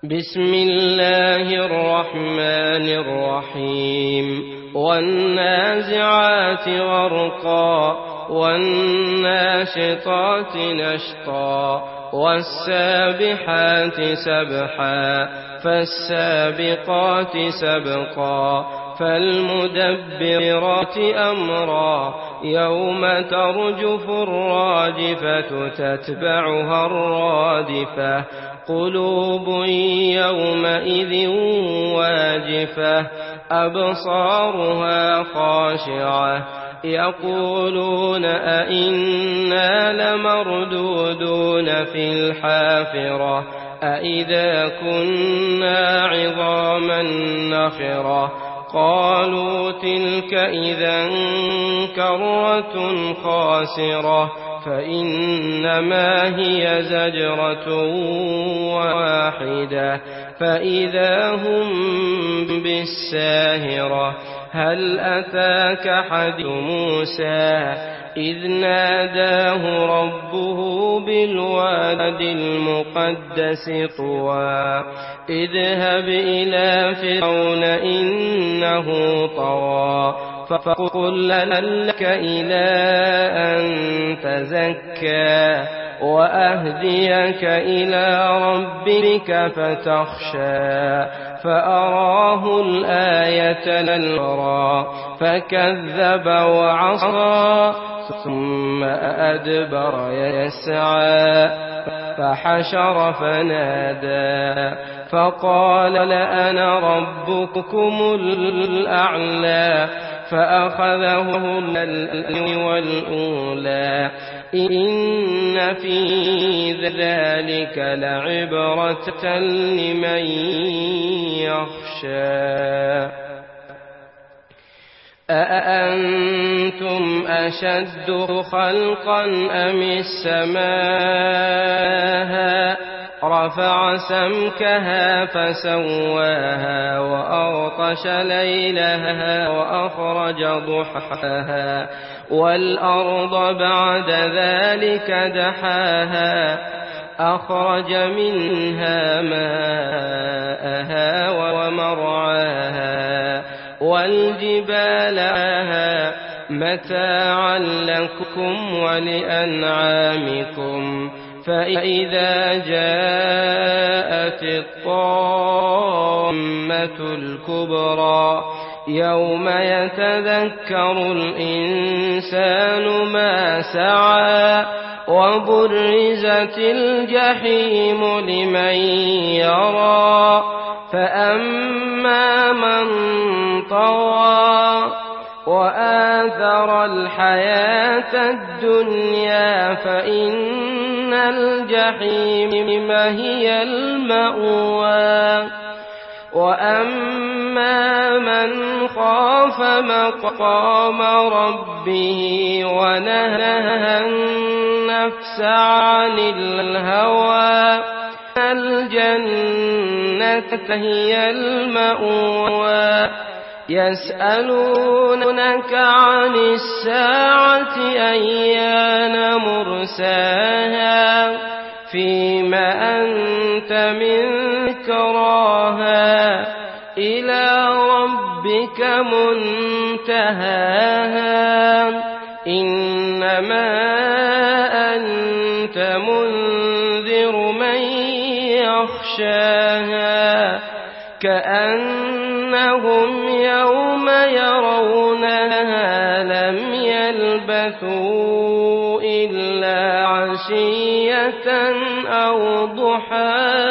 بسم الله الرحمن الرحيم والنازعات غرقا والناشطات نشطا والسابحات سبحا فالسابقات سبقا فالمدبرات أمرا يوم ترجف الراجفة تتبعها الرادفة قلوب يومئذ واجفة أبصارها خاشعة يقولون أئنا لمردودون في الحافرة أئذا كنا عظاما نخرة قالوا تلك إذا كرة خاسرة فإنما هي زجرة واحدة فإذا هم بالساهرة هل أتاك حديث موسى إذ ناداه ربه بالواد المقدس طوى اذهب إلى فرعون إنه طغى فقل لك إلى أن تزكى وأهديك إلى ربك فتخشى فأراه الآية الكبرى فكذب وعصى ثم أدبر يسعى فحشر فنادى فقال لأنا ربكم الأعلى فأخذه والأولى إن في ذلك لعبرة لمن يخشى أأنتم أشد خلقا أم السماء رفع سمكها فسواها وأغطش ليلها وأخرج ضحاها والأرض بعد ذلك دحاها أخرج منها ماءها ومرعاها والجبال متاعا لكم ولأنعامكم فإذا جاءت الطامة الكبرى يوم يتذكر الإنسان ما سعى وبرزت الجحيم لمن يرى فأما من طغى وآثر الحياة الدنيا فإن الجحيم هي المأوى وأما من خاف مقام ربه ونهى النفس عن الهوى الجنة هي المأوى يسألونك عن الساعة أيان مرساها فيما أنت من ذكراها إلى ربك منتهاها إنما أنت منذر من يخشاها كأنهم يوم يرونها لم يلبثوا إلا عشية أو ضحاها